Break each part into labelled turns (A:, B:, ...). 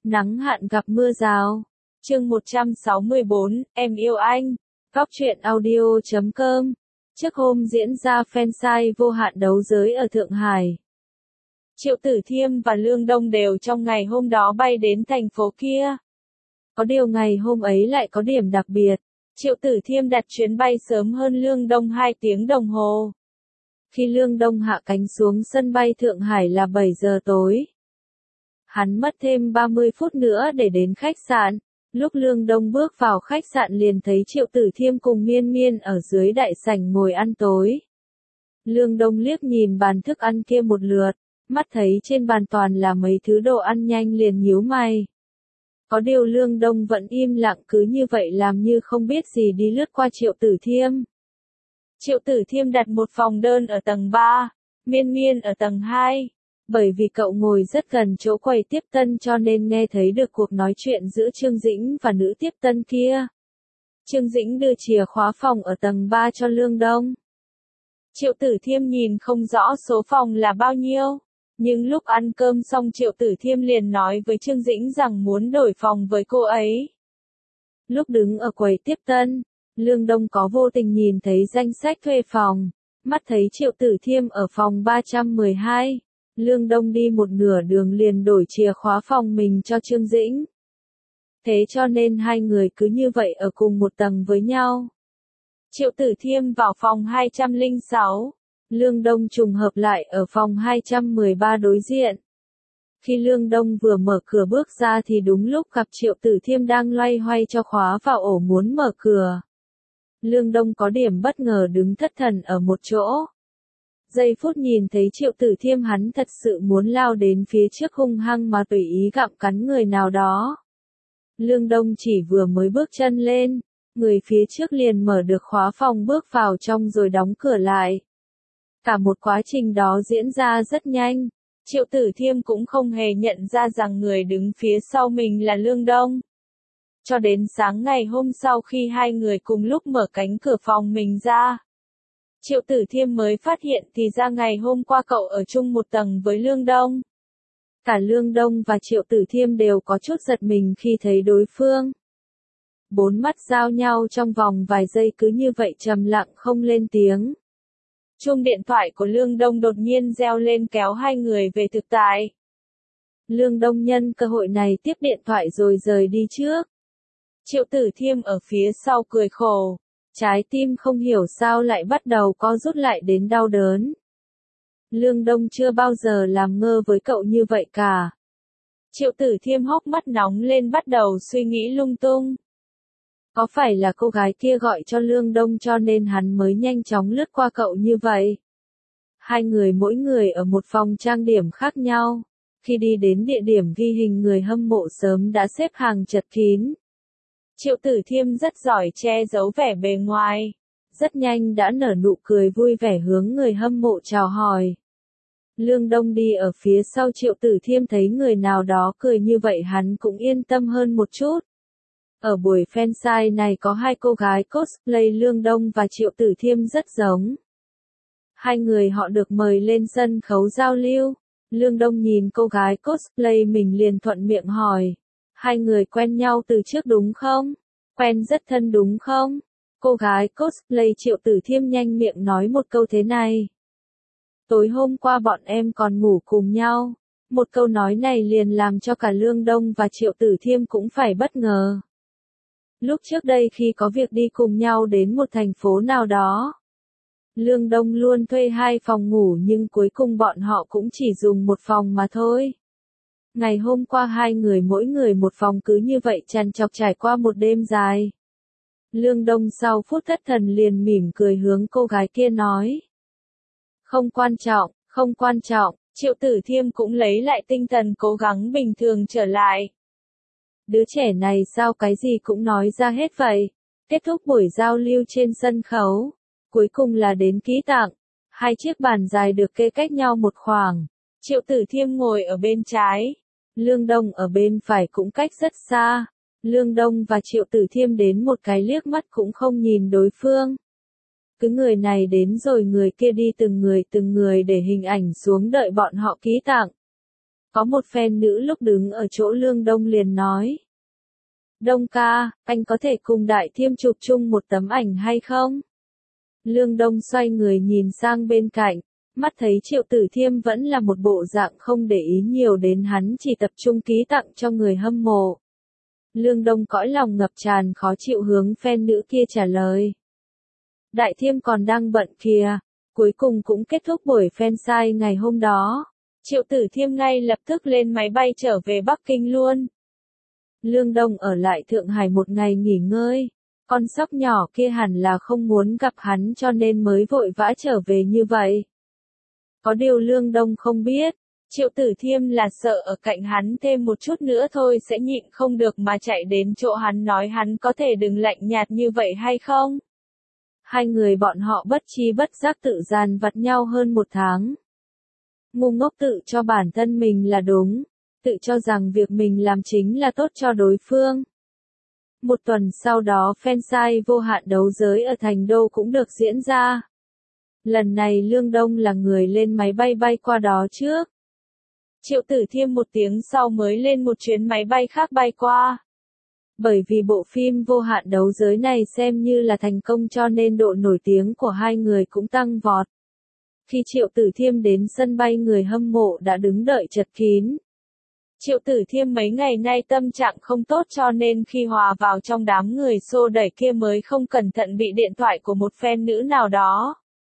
A: Nắng hạn gặp mưa rào. Chương 164, em yêu anh. Góc truyện audio.com. Trước hôm diễn ra fansite vô hạn đấu giới ở Thượng Hải, Triệu Tử Thiêm và Lương Đông đều trong ngày hôm đó bay đến thành phố kia. Có điều ngày hôm ấy lại có điểm đặc biệt. Triệu Tử Thiêm đặt chuyến bay sớm hơn Lương Đông 2 tiếng đồng hồ. Khi Lương Đông hạ cánh xuống sân bay Thượng Hải là 7 giờ tối. Hắn mất thêm 30 phút nữa để đến khách sạn. Lúc Lương Đông bước vào khách sạn liền thấy Triệu Tử Thiêm cùng Miên Miên ở dưới đại sảnh ngồi ăn tối. Lương Đông liếc nhìn bàn thức ăn kia một lượt, mắt thấy trên bàn toàn là mấy thứ đồ ăn nhanh liền nhíu mày. Có điều Lương Đông vẫn im lặng cứ như vậy làm như không biết gì đi lướt qua Triệu Tử Thiêm. Triệu Tử Thiêm đặt một phòng đơn ở tầng 3, Miên Miên ở tầng 2. Bởi vì cậu ngồi rất gần chỗ quầy tiếp tân cho nên nghe thấy được cuộc nói chuyện giữa Trương Dĩnh và nữ tiếp tân kia. Trương Dĩnh đưa chìa khóa phòng ở tầng 3 cho Lương Đông. Triệu Tử Thiêm nhìn không rõ số phòng là bao nhiêu, nhưng lúc ăn cơm xong Triệu Tử Thiêm liền nói với Trương Dĩnh rằng muốn đổi phòng với cô ấy. Lúc đứng ở quầy tiếp tân, Lương Đông có vô tình nhìn thấy danh sách thuê phòng, mắt thấy Triệu Tử Thiêm ở phòng 312. Lương Đông đi một nửa đường liền đổi chìa khóa phòng mình cho Trương Dĩnh. Thế cho nên hai người cứ như vậy ở cùng một tầng với nhau. Triệu Tử Thiêm vào phòng 206. Lương Đông trùng hợp lại ở phòng 213 đối diện. Khi Lương Đông vừa mở cửa bước ra thì đúng lúc gặp Triệu Tử Thiêm đang loay hoay cho khóa vào ổ muốn mở cửa. Lương Đông có điểm bất ngờ đứng thất thần ở một chỗ. Giây phút nhìn thấy Triệu Tử Thiêm hắn thật sự muốn lao đến phía trước hung hăng mà tùy ý gặm cắn người nào đó. Lương Đông chỉ vừa mới bước chân lên, người phía trước liền mở được khóa phòng bước vào trong rồi đóng cửa lại. Cả một quá trình đó diễn ra rất nhanh, Triệu Tử Thiêm cũng không hề nhận ra rằng người đứng phía sau mình là Lương Đông. Cho đến sáng ngày hôm sau khi hai người cùng lúc mở cánh cửa phòng mình ra, Triệu Tử Thiêm mới phát hiện thì ra ngày hôm qua cậu ở chung một tầng với Lương Đông. Cả Lương Đông và Triệu Tử Thiêm đều có chút giật mình khi thấy đối phương. Bốn mắt giao nhau trong vòng vài giây cứ như vậy trầm lặng không lên tiếng. Chuông điện thoại của Lương Đông đột nhiên reo lên kéo hai người về thực tại. Lương Đông nhân cơ hội này tiếp điện thoại rồi rời đi trước. Triệu Tử Thiêm ở phía sau cười khổ. Trái tim không hiểu sao lại bắt đầu co rút lại đến đau đớn. Lương Đông chưa bao giờ làm ngơ với cậu như vậy cả. Triệu Tử Thiêm hốc mắt nóng lên bắt đầu suy nghĩ lung tung. Có phải là cô gái kia gọi cho Lương Đông cho nên hắn mới nhanh chóng lướt qua cậu như vậy? Hai người mỗi người ở một phòng trang điểm khác nhau. Khi đi đến địa điểm ghi hình người hâm mộ sớm đã xếp hàng chật kín. Triệu Tử Thiêm rất giỏi che giấu vẻ bề ngoài. Rất nhanh đã nở nụ cười vui vẻ hướng người hâm mộ chào hỏi. Lương Đông đi ở phía sau Triệu Tử Thiêm thấy người nào đó cười như vậy hắn cũng yên tâm hơn một chút. Ở buổi fansite này có hai cô gái cosplay Lương Đông và Triệu Tử Thiêm rất giống. Hai người họ được mời lên sân khấu giao lưu. Lương Đông nhìn cô gái cosplay mình liền thuận miệng hỏi. Hai người quen nhau từ trước đúng không? Quen rất thân đúng không? Cô gái cosplay Triệu Tử Thiêm nhanh miệng nói một câu thế này. Tối hôm qua bọn em còn ngủ cùng nhau. Một câu nói này liền làm cho cả Lương Đông và Triệu Tử Thiêm cũng phải bất ngờ. Lúc trước đây khi có việc đi cùng nhau đến một thành phố nào đó, Lương Đông luôn thuê hai phòng ngủ nhưng cuối cùng bọn họ cũng chỉ dùng một phòng mà thôi. Ngày hôm qua hai người mỗi người một phòng cứ như vậy trằn trọc trải qua một đêm dài. Lương Đông sau phút thất thần liền mỉm cười hướng cô gái kia nói. Không quan trọng, không quan trọng, Triệu Tử Thiêm cũng lấy lại tinh thần cố gắng bình thường trở lại. Đứa trẻ này sao cái gì cũng nói ra hết vậy. Kết thúc buổi giao lưu trên sân khấu. Cuối cùng là đến ký tặng. Hai chiếc bàn dài được kê cách nhau một khoảng. Triệu Tử Thiêm ngồi ở bên trái. Lương Đông ở bên phải cũng cách rất xa. Lương Đông và Triệu Tử Thiêm đến một cái liếc mắt cũng không nhìn đối phương. Cứ người này đến rồi người kia đi từng người để hình ảnh xuống đợi bọn họ ký tặng. Có một fan nữ lúc đứng ở chỗ Lương Đông liền nói. Đông ca, anh có thể cùng Đại Thiêm chụp chung một tấm ảnh hay không? Lương Đông xoay người nhìn sang bên cạnh, mắt thấy Triệu Tử Thiêm vẫn là một bộ dạng không để ý nhiều đến hắn, chỉ tập trung ký tặng cho người hâm mộ. Lương Đông cõi lòng ngập tràn khó chịu hướng fan nữ kia trả lời. Đại Thiêm còn đang bận kìa. Cuối cùng cũng kết thúc buổi fansite ngày hôm đó. Triệu Tử Thiêm ngay lập tức lên máy bay trở về Bắc Kinh luôn. Lương Đông ở lại Thượng Hải một ngày nghỉ ngơi. Con sóc nhỏ kia hẳn là không muốn gặp hắn cho nên mới vội vã trở về như vậy. Có điều Lương Đông không biết, Triệu Tử Thiêm là sợ ở cạnh hắn thêm một chút nữa thôi sẽ nhịn không được mà chạy đến chỗ hắn nói hắn có thể đừng lạnh nhạt như vậy hay không. Hai người bọn họ bất chi bất giác tự dàn vặt nhau hơn một tháng. Ngu ngốc tự cho bản thân mình là đúng, tự cho rằng việc mình làm chính là tốt cho đối phương. Một tuần sau đó fansite vô hạn đấu giới ở Thành Đô cũng được diễn ra. Lần này Lương Đông là người lên máy bay bay qua đó trước. Triệu Tử Thiêm một tiếng sau mới lên một chuyến máy bay khác bay qua. Bởi vì bộ phim vô hạn đấu giới này xem như là thành công cho nên độ nổi tiếng của hai người cũng tăng vọt. Khi Triệu Tử Thiêm đến sân bay người hâm mộ đã đứng đợi chật kín. Triệu Tử Thiêm mấy ngày nay tâm trạng không tốt cho nên khi hòa vào trong đám người xô đẩy kia mới không cẩn thận bị điện thoại của một fan nữ nào đó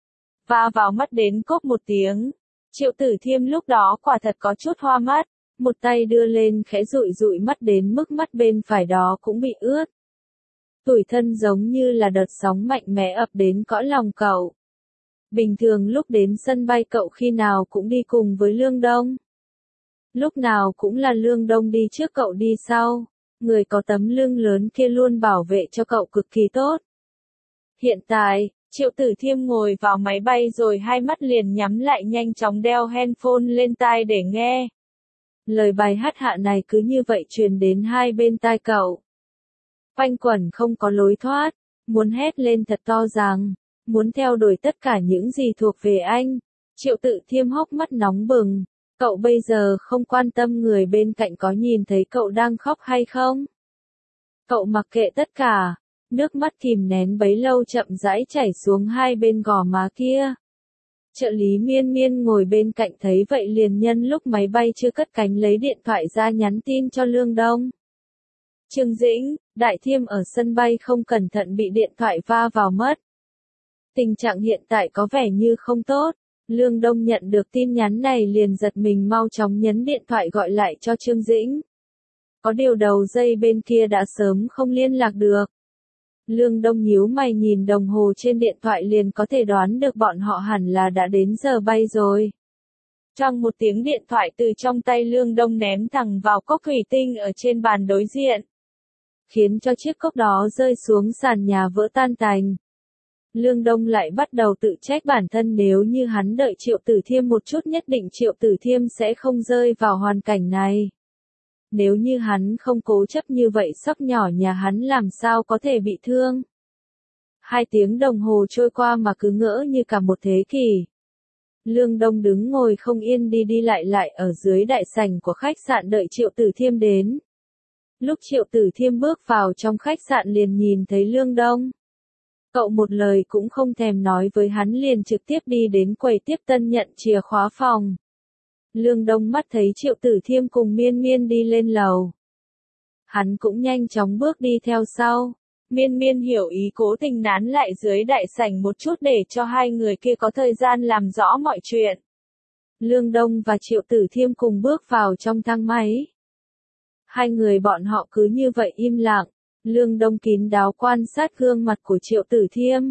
A: va vào mắt đến cốp một tiếng. Triệu Tử Thiêm lúc đó quả thật có chút hoa mắt, một tay đưa lên khẽ dụi dụi mắt đến mức mắt bên phải đó cũng bị ướt. Tủi thân giống như là đợt sóng mạnh mẽ ập đến cõi lòng cậu. Bình thường lúc đến sân bay cậu khi nào cũng đi cùng với Lương Đông. Lúc nào cũng là Lương Đông đi trước cậu đi sau, người có tấm lưng lớn kia luôn bảo vệ cho cậu cực kỳ tốt. Hiện tại, Triệu Tử Thiêm ngồi vào máy bay rồi hai mắt liền nhắm lại nhanh chóng đeo handphone lên tai để nghe. Lời bài hát hạ này cứ như vậy truyền đến hai bên tai cậu. Quanh quẩn không có lối thoát, muốn hét lên thật to rằng, muốn theo đuổi tất cả những gì thuộc về anh. Triệu Tử Thiêm hốc mắt nóng bừng, cậu bây giờ không quan tâm người bên cạnh có nhìn thấy cậu đang khóc hay không. Cậu mặc kệ tất cả, nước mắt kìm nén bấy lâu chậm rãi chảy xuống hai bên gò má kia. Trợ lý Miên Miên ngồi bên cạnh thấy vậy liền nhân lúc máy bay chưa cất cánh lấy điện thoại ra nhắn tin cho Lương Đông. Trương Dĩnh, Đại Thiêm ở sân bay không cẩn thận bị điện thoại va vào mất. Tình trạng hiện tại có vẻ như không tốt. Lương Đông nhận được tin nhắn này liền giật mình mau chóng nhấn điện thoại gọi lại cho Trương Dĩnh. Có điều đầu dây bên kia đã sớm không liên lạc được. Lương Đông nhíu mày nhìn đồng hồ trên điện thoại liền có thể đoán được bọn họ hẳn là đã đến giờ bay rồi. Trong một tiếng điện thoại từ trong tay Lương Đông ném thẳng vào cốc thủy tinh ở trên bàn đối diện. Khiến cho chiếc cốc đó rơi xuống sàn nhà vỡ tan tành. Lương Đông lại bắt đầu tự trách bản thân nếu như hắn đợi Triệu Tử Thiêm một chút nhất định Triệu Tử Thiêm sẽ không rơi vào hoàn cảnh này. Nếu như hắn không cố chấp như vậy sóc nhỏ nhà hắn làm sao có thể bị thương. 2 tiếng đồng hồ trôi qua mà cứ ngỡ như cả một thế kỷ. Lương Đông đứng ngồi không yên đi đi lại ở dưới đại sảnh của khách sạn đợi Triệu Tử Thiêm đến. Lúc Triệu Tử Thiêm bước vào trong khách sạn liền nhìn thấy Lương Đông. Cậu một lời cũng không thèm nói với hắn liền trực tiếp đi đến quầy tiếp tân nhận chìa khóa phòng. Lương Đông mắt thấy Triệu Tử Thiêm cùng Miên Miên đi lên lầu. Hắn cũng nhanh chóng bước đi theo sau. Miên Miên hiểu ý cố tình nán lại dưới đại sảnh một chút để cho hai người kia có thời gian làm rõ mọi chuyện. Lương Đông và Triệu Tử Thiêm cùng bước vào trong thang máy. Hai người bọn họ cứ như vậy im lặng. Lương Đông kín đáo quan sát gương mặt của Triệu Tử Thiêm.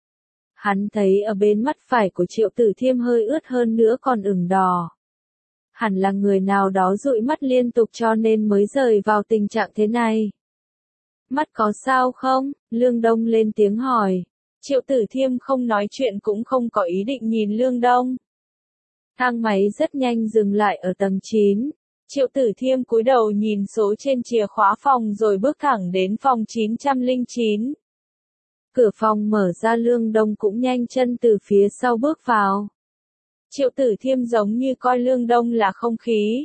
A: Hắn thấy ở bên mắt phải của Triệu Tử Thiêm hơi ướt hơn nữa còn ửng đỏ. Hẳn là người nào đó dụi mắt liên tục cho nên mới rơi vào tình trạng thế này. Mắt có sao không? Lương Đông lên tiếng hỏi. Triệu Tử Thiêm không nói chuyện cũng không có ý định nhìn Lương Đông. Thang máy rất nhanh dừng lại ở tầng 9. Triệu Tử Thiêm cúi đầu nhìn số trên chìa khóa phòng rồi bước thẳng đến phòng 909. Cửa phòng mở ra Lương Đông cũng nhanh chân từ phía sau bước vào. Triệu Tử Thiêm giống như coi Lương Đông là không khí.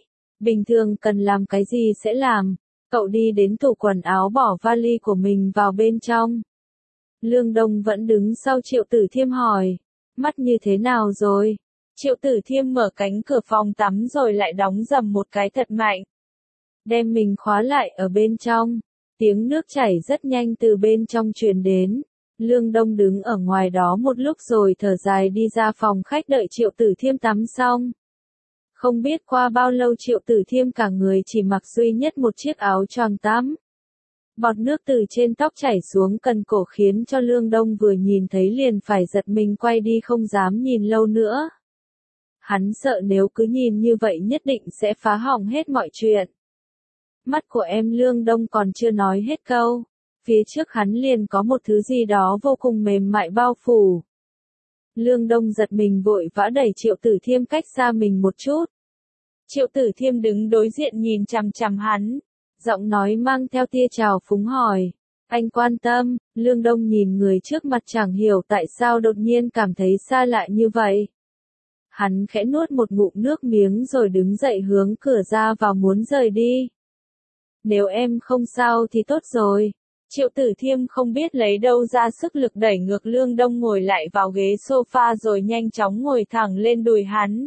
A: Bình thường cần làm cái gì sẽ làm. Cậu đi đến tủ quần áo bỏ vali của mình vào bên trong. Lương Đông vẫn đứng sau Triệu Tử Thiêm hỏi. Mắt như thế nào rồi? Triệu Tử Thiêm mở cánh cửa phòng tắm rồi lại đóng rầm một cái thật mạnh. Đem mình khóa lại ở bên trong. Tiếng nước chảy rất nhanh từ bên trong truyền đến. Lương Đông đứng ở ngoài đó một lúc rồi thở dài đi ra phòng khách đợi Triệu Tử Thiêm tắm xong. Không biết qua bao lâu Triệu Tử Thiêm cả người chỉ mặc duy nhất một chiếc áo choàng tắm. Bọt nước từ trên tóc chảy xuống cần cổ khiến cho Lương Đông vừa nhìn thấy liền phải giật mình quay đi không dám nhìn lâu nữa. Hắn sợ nếu cứ nhìn như vậy nhất định sẽ phá hỏng hết mọi chuyện. Mắt của em Lương Đông còn chưa nói hết câu. Phía trước hắn liền có một thứ gì đó vô cùng mềm mại bao phủ. Lương Đông giật mình vội vã đẩy Triệu Tử Thiêm cách xa mình một chút. Triệu Tử Thiêm đứng đối diện nhìn chằm chằm hắn. Giọng nói mang theo tia trào phúng hỏi. Anh quan tâm, Lương Đông nhìn người trước mặt chẳng hiểu tại sao đột nhiên cảm thấy xa lạ như vậy. Hắn khẽ nuốt một ngụm nước miếng rồi đứng dậy hướng cửa ra vào muốn rời đi. Nếu em không sao thì tốt rồi. Triệu Tử Thiêm không biết lấy đâu ra sức lực đẩy ngược Lương Đông ngồi lại vào ghế sofa rồi nhanh chóng ngồi thẳng lên đùi hắn.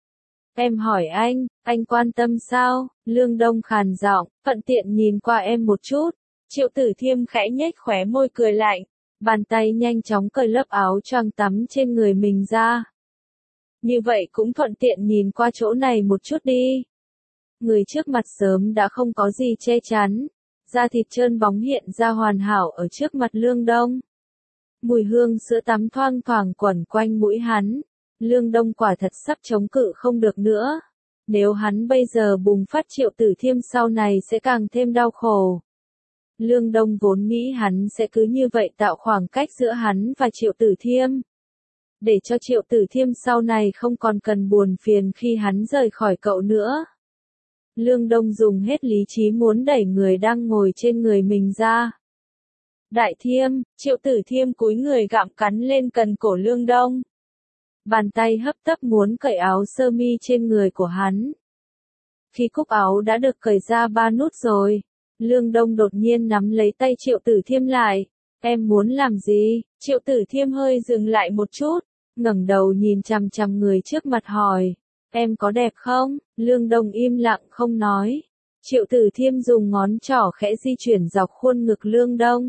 A: Em hỏi anh quan tâm sao? Lương Đông khàn giọng, thuận tiện nhìn qua em một chút. Triệu Tử Thiêm khẽ nhếch khóe môi cười lạnh, bàn tay nhanh chóng cởi lớp áo choàng tắm trên người mình ra. Như vậy cũng thuận tiện nhìn qua chỗ này một chút đi. Người trước mặt sớm đã không có gì che chắn. Da thịt trơn bóng hiện ra hoàn hảo ở trước mặt Lương Đông. Mùi hương sữa tắm thoang thoảng quẩn quanh mũi hắn. Lương Đông quả thật sắp chống cự không được nữa. Nếu hắn bây giờ bùng phát Triệu Tử Thiêm sau này sẽ càng thêm đau khổ. Lương Đông vốn nghĩ hắn sẽ cứ như vậy tạo khoảng cách giữa hắn và Triệu Tử Thiêm. Để cho Triệu Tử Thiêm sau này không còn cần buồn phiền khi hắn rời khỏi cậu nữa. Lương Đông dùng hết lý trí muốn đẩy người đang ngồi trên người mình ra. Đại Thiêm, Triệu Tử Thiêm cúi người gặm cắn lên cần cổ Lương Đông. Bàn tay hấp tấp muốn cởi áo sơ mi trên người của hắn. Khi cúc áo đã được cởi ra 3 nút rồi, Lương Đông đột nhiên nắm lấy tay Triệu Tử Thiêm lại. Em muốn làm gì? Triệu Tử Thiêm hơi dừng lại một chút, ngẩng đầu nhìn chằm chằm người trước mặt hỏi. Em có đẹp không? Lương Đông im lặng không nói. Triệu Tử Thiêm dùng ngón trỏ khẽ di chuyển dọc khuôn ngực Lương Đông.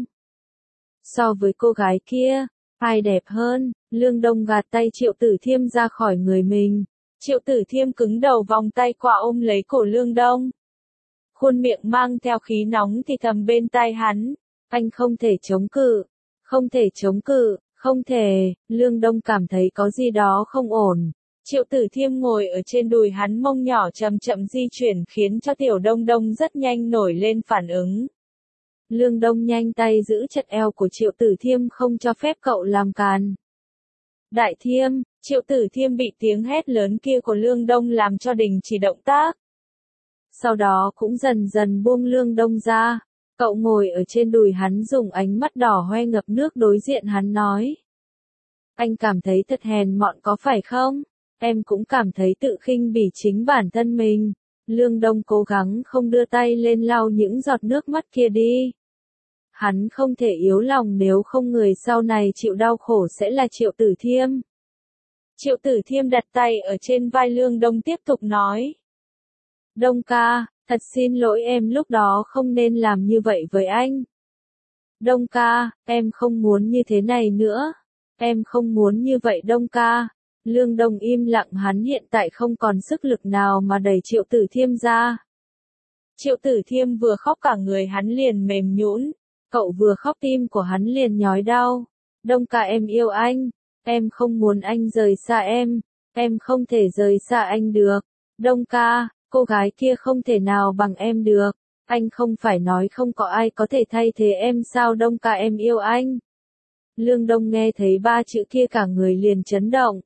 A: So với cô gái kia, ai đẹp hơn? Lương Đông gạt tay Triệu Tử Thiêm ra khỏi người mình. Triệu Tử Thiêm cứng đầu vòng tay qua ôm lấy cổ Lương Đông. Khuôn miệng mang theo khí nóng thì thầm bên tai hắn. Anh không thể chống cự. Không thể chống cự, không thể. Lương Đông cảm thấy có gì đó không ổn. Triệu Tử Thiêm ngồi ở trên đùi hắn mông nhỏ chậm chậm di chuyển khiến cho Tiểu Đông Đông rất nhanh nổi lên phản ứng. Lương Đông nhanh tay giữ chặt eo của Triệu Tử Thiêm không cho phép cậu làm càn. Đại Thiêm, Triệu Tử Thiêm bị tiếng hét lớn kia của Lương Đông làm cho đình chỉ động tác. Sau đó cũng dần dần buông Lương Đông ra. Cậu ngồi ở trên đùi hắn dùng ánh mắt đỏ hoe ngập nước đối diện hắn nói. Anh cảm thấy thật hèn mọn có phải không? Em cũng cảm thấy tự khinh bỉ chính bản thân mình. Lương Đông cố gắng không đưa tay lên lau những giọt nước mắt kia đi. Hắn không thể yếu lòng nếu không người sau này chịu đau khổ sẽ là Triệu Tử Thiêm. Triệu Tử Thiêm đặt tay ở trên vai Lương Đông tiếp tục nói. Đông ca, thật xin lỗi em lúc đó không nên làm như vậy với anh. Đông ca, em không muốn như thế này nữa. Em không muốn như vậy Đông ca. Lương Đông im lặng hắn hiện tại không còn sức lực nào mà đẩy Triệu Tử Thiêm ra. Triệu Tử Thiêm vừa khóc cả người hắn liền mềm nhũn, cậu vừa khóc tim của hắn liền nhói đau. Đông ca em yêu anh, em không muốn anh rời xa em không thể rời xa anh được. Đông ca, cô gái kia không thể nào bằng em được, anh không phải nói không có ai có thể thay thế em sao Đông ca em yêu anh. Lương Đông nghe thấy 3 chữ kia cả người liền chấn động.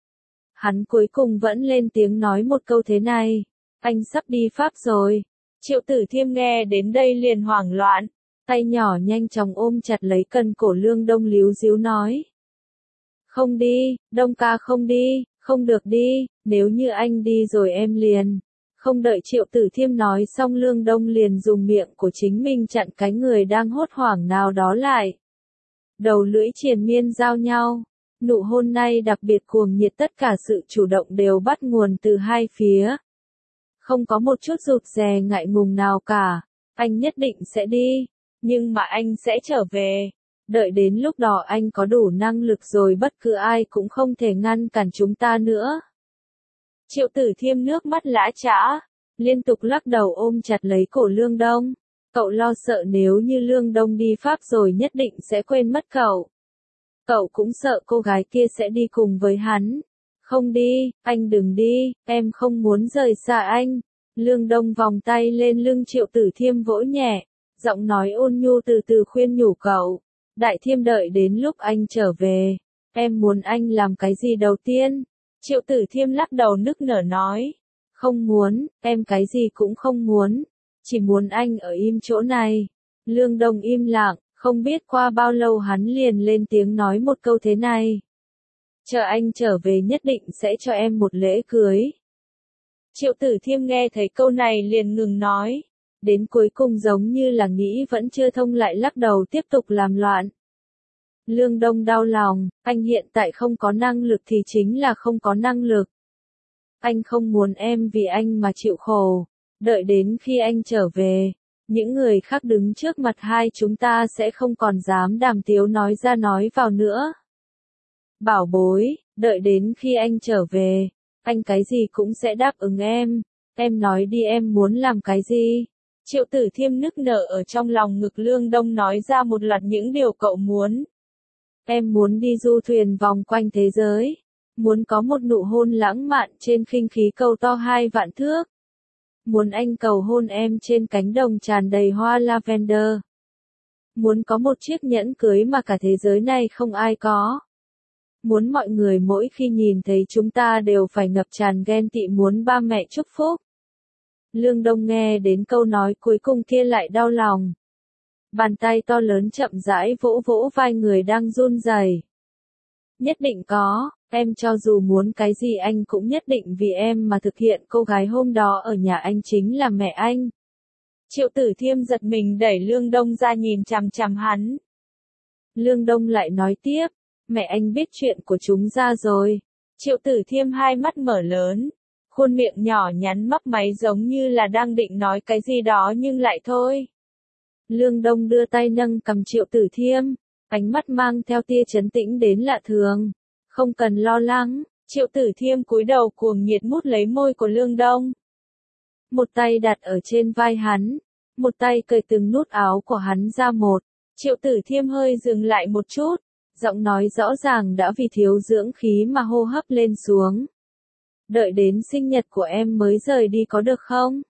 A: Hắn cuối cùng vẫn lên tiếng nói một câu thế này, anh sắp đi Pháp rồi. Triệu Tử Thiêm nghe đến đây liền hoảng loạn, tay nhỏ nhanh chóng ôm chặt lấy cần cổ Lương Đông líu díu nói. Không đi, Đông ca không đi, không được đi, nếu như anh đi rồi em liền. Không đợi Triệu Tử Thiêm nói xong Lương Đông liền dùng miệng của chính mình chặn cái người đang hốt hoảng nào đó lại. Đầu lưỡi triền miên giao nhau. Nụ hôn này đặc biệt cuồng nhiệt, tất cả sự chủ động đều bắt nguồn từ hai phía. Không có một chút rụt rè ngại ngùng nào cả. Anh nhất định sẽ đi. Nhưng mà anh sẽ trở về. Đợi đến lúc đó anh có đủ năng lực rồi bất cứ ai cũng không thể ngăn cản chúng ta nữa. Triệu Tử Thiêm nước mắt lã chã, liên tục lắc đầu ôm chặt lấy cổ Lương Đông. Cậu lo sợ nếu như Lương Đông đi Pháp rồi nhất định sẽ quên mất cậu. Cậu cũng sợ cô gái kia sẽ đi cùng với hắn. Không đi, anh đừng đi, em không muốn rời xa anh. Lương Đông vòng tay lên lưng Triệu Tử Thiêm vỗ nhẹ, giọng nói ôn nhu từ từ khuyên nhủ cậu. Đại Thiêm đợi đến lúc anh trở về, em muốn anh làm cái gì đầu tiên? Triệu Tử Thiêm lắc đầu nức nở nói. Không muốn, em cái gì cũng không muốn. Chỉ muốn anh ở im chỗ này. Lương Đông im lặng, không biết qua bao lâu hắn liền lên tiếng nói một câu thế này. Chờ anh trở về nhất định sẽ cho em một lễ cưới. Triệu Tử Thiêm nghe thấy câu này liền ngừng nói. Đến cuối cùng giống như là nghĩ vẫn chưa thông lại lắc đầu tiếp tục làm loạn. Lương Đông đau lòng, anh hiện tại không có năng lực thì chính là không có năng lực. Anh không muốn em vì anh mà chịu khổ. Đợi đến khi anh trở về, những người khác đứng trước mặt hai chúng ta sẽ không còn dám đàm tiếu nói ra nói vào nữa. Bảo bối, đợi đến khi anh trở về, anh cái gì cũng sẽ đáp ứng em. Em nói đi, em muốn làm cái gì? Triệu Tử Thiêm nức nở ở trong lòng ngực Lương Đông nói ra một loạt những điều cậu muốn. Em muốn đi du thuyền vòng quanh thế giới. Muốn có một nụ hôn lãng mạn trên khinh khí cầu to 2 vạn thước. Muốn anh cầu hôn em trên cánh đồng tràn đầy hoa lavender. Muốn có một chiếc nhẫn cưới mà cả thế giới này không ai có. Muốn mọi người mỗi khi nhìn thấy chúng ta đều phải ngập tràn ghen tị, muốn ba mẹ chúc phúc. Lương Đông nghe đến câu nói cuối cùng kia lại đau lòng. Bàn tay to lớn chậm rãi vỗ vỗ vai người đang run rẩy. Nhất định có, em cho dù muốn cái gì anh cũng nhất định vì em mà thực hiện. Cô gái hôm đó ở nhà anh chính là mẹ anh. Triệu Tử Thiêm giật mình đẩy Lương Đông ra nhìn chằm chằm hắn. Lương Đông lại nói tiếp, mẹ anh biết chuyện của chúng ra rồi. Triệu Tử Thiêm hai mắt mở lớn, khuôn miệng nhỏ nhắn mấp máy giống như là đang định nói cái gì đó nhưng lại thôi. Lương Đông đưa tay nâng cầm Triệu Tử Thiêm, ánh mắt mang theo tia trấn tĩnh đến lạ thường. Không cần lo lắng. Triệu Tử Thiêm cúi đầu cuồng nhiệt mút lấy môi của Lương Đông. Một tay đặt ở trên vai hắn, một tay cởi từng nút áo của hắn ra một. Triệu Tử Thiêm hơi dừng lại một chút, giọng nói rõ ràng đã vì thiếu dưỡng khí mà hô hấp lên xuống. Đợi đến sinh nhật của em mới rời đi có được không?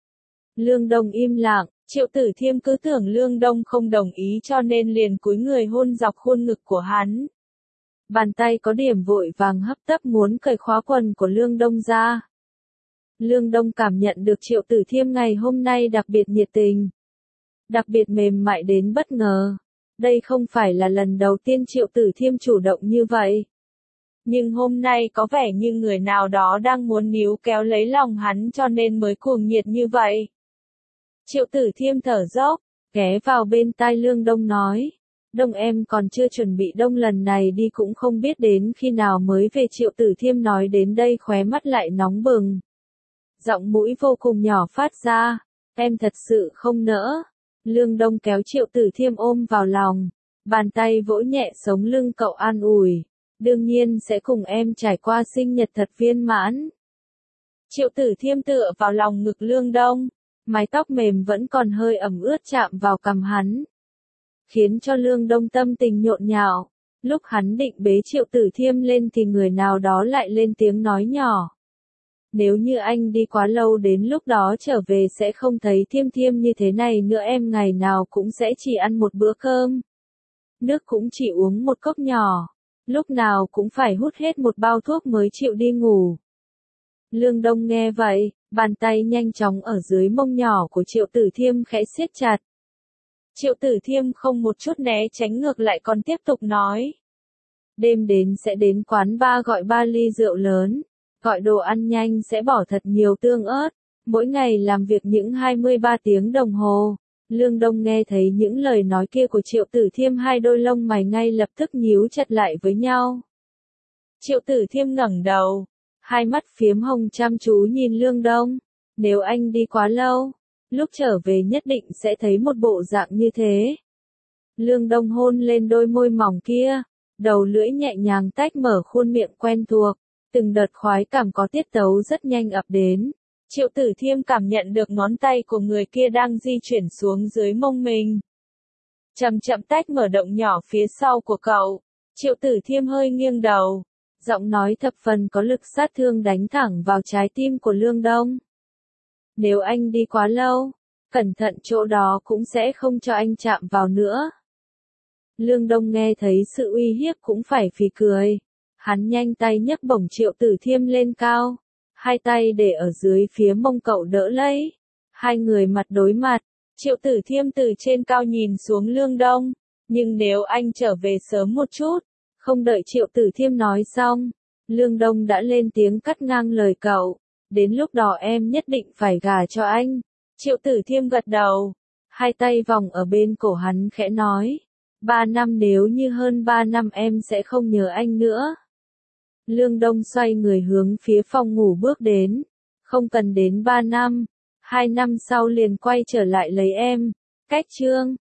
A: Lương Đông im lặng, Triệu Tử Thiêm cứ tưởng Lương Đông không đồng ý cho nên liền cúi người hôn dọc khuôn ngực của hắn. Bàn tay có điểm vội vàng hấp tấp muốn cởi khóa quần của Lương Đông ra. Lương Đông cảm nhận được Triệu Tử Thiêm ngày hôm nay đặc biệt nhiệt tình. Đặc biệt mềm mại đến bất ngờ. Đây không phải là lần đầu tiên Triệu Tử Thiêm chủ động như vậy. Nhưng hôm nay có vẻ như người nào đó đang muốn níu kéo lấy lòng hắn cho nên mới cuồng nhiệt như vậy. Triệu Tử Thiêm thở dốc, ghé vào bên tai Lương Đông nói. Đông em còn chưa chuẩn bị đông lần này đi cũng không biết đến khi nào mới về. Triệu Tử Thiêm nói đến đây khóe mắt lại nóng bừng. Giọng mũi vô cùng nhỏ phát ra. Em thật sự không nỡ. Lương Đông kéo Triệu Tử Thiêm ôm vào lòng. Bàn tay vỗ nhẹ sống lưng cậu an ủi. Đương nhiên sẽ cùng em trải qua sinh nhật thật viên mãn. Triệu Tử Thiêm tựa vào lòng ngực Lương Đông. Mái tóc mềm vẫn còn hơi ẩm ướt chạm vào cằm hắn. Khiến cho Lương Đông tâm tình nhộn nhạo. Lúc hắn định bế Triệu Tử Thiêm lên thì người nào đó lại lên tiếng nói nhỏ. Nếu như anh đi quá lâu đến lúc đó trở về sẽ không thấy Thiêm Thiêm như thế này nữa, em ngày nào cũng sẽ chỉ ăn một bữa cơm. Nước cũng chỉ uống một cốc nhỏ. Lúc nào cũng phải hút hết một bao thuốc mới chịu đi ngủ. Lương Đông nghe vậy, bàn tay nhanh chóng ở dưới mông nhỏ của Triệu Tử Thiêm khẽ siết chặt. Triệu Tử Thiêm không một chút né tránh, ngược lại còn tiếp tục nói. Đêm đến sẽ đến quán bar gọi 3 ly rượu lớn, gọi đồ ăn nhanh sẽ bỏ thật nhiều tương ớt, mỗi ngày làm việc những 23 tiếng đồng hồ. Lương Đông nghe thấy những lời nói kia của Triệu Tử Thiêm, hai đôi lông mày ngay lập tức nhíu chặt lại với nhau. Triệu Tử Thiêm ngẩng đầu, hai mắt phiếm hồng chăm chú nhìn Lương Đông. Nếu anh đi quá lâu, lúc trở về nhất định sẽ thấy một bộ dạng như thế. Lương Đông hôn lên đôi môi mỏng kia, đầu lưỡi nhẹ nhàng tách mở khuôn miệng quen thuộc, từng đợt khoái cảm có tiết tấu rất nhanh ập đến. Triệu Tử Thiêm cảm nhận được ngón tay của người kia đang di chuyển xuống dưới mông mình. Chậm chậm tách mở động nhỏ phía sau của cậu. Triệu Tử Thiêm hơi nghiêng đầu, giọng nói thập phần có lực sát thương đánh thẳng vào trái tim của Lương Đông. Nếu anh đi quá lâu, cẩn thận chỗ đó cũng sẽ không cho anh chạm vào nữa. Lương Đông nghe thấy sự uy hiếp cũng phải phì cười. Hắn nhanh tay nhấc bổng Triệu Tử Thiêm lên cao, hai tay để ở dưới phía mông cậu đỡ lấy. Hai người mặt đối mặt, Triệu Tử Thiêm từ trên cao nhìn xuống Lương Đông. Nhưng nếu anh trở về sớm một chút, không đợi Triệu Tử Thiêm nói xong, Lương Đông đã lên tiếng cắt ngang lời cậu. Đến lúc đó em nhất định phải gả cho anh. Triệu Tử Thiêm gật đầu, hai tay vòng ở bên cổ hắn khẽ nói. 3 năm, nếu như hơn 3 năm em sẽ không nhớ anh nữa. Lương Đông xoay người hướng phía phòng ngủ bước đến. Không cần đến 3 năm, 2 năm sau liền quay trở lại lấy em. Cách chương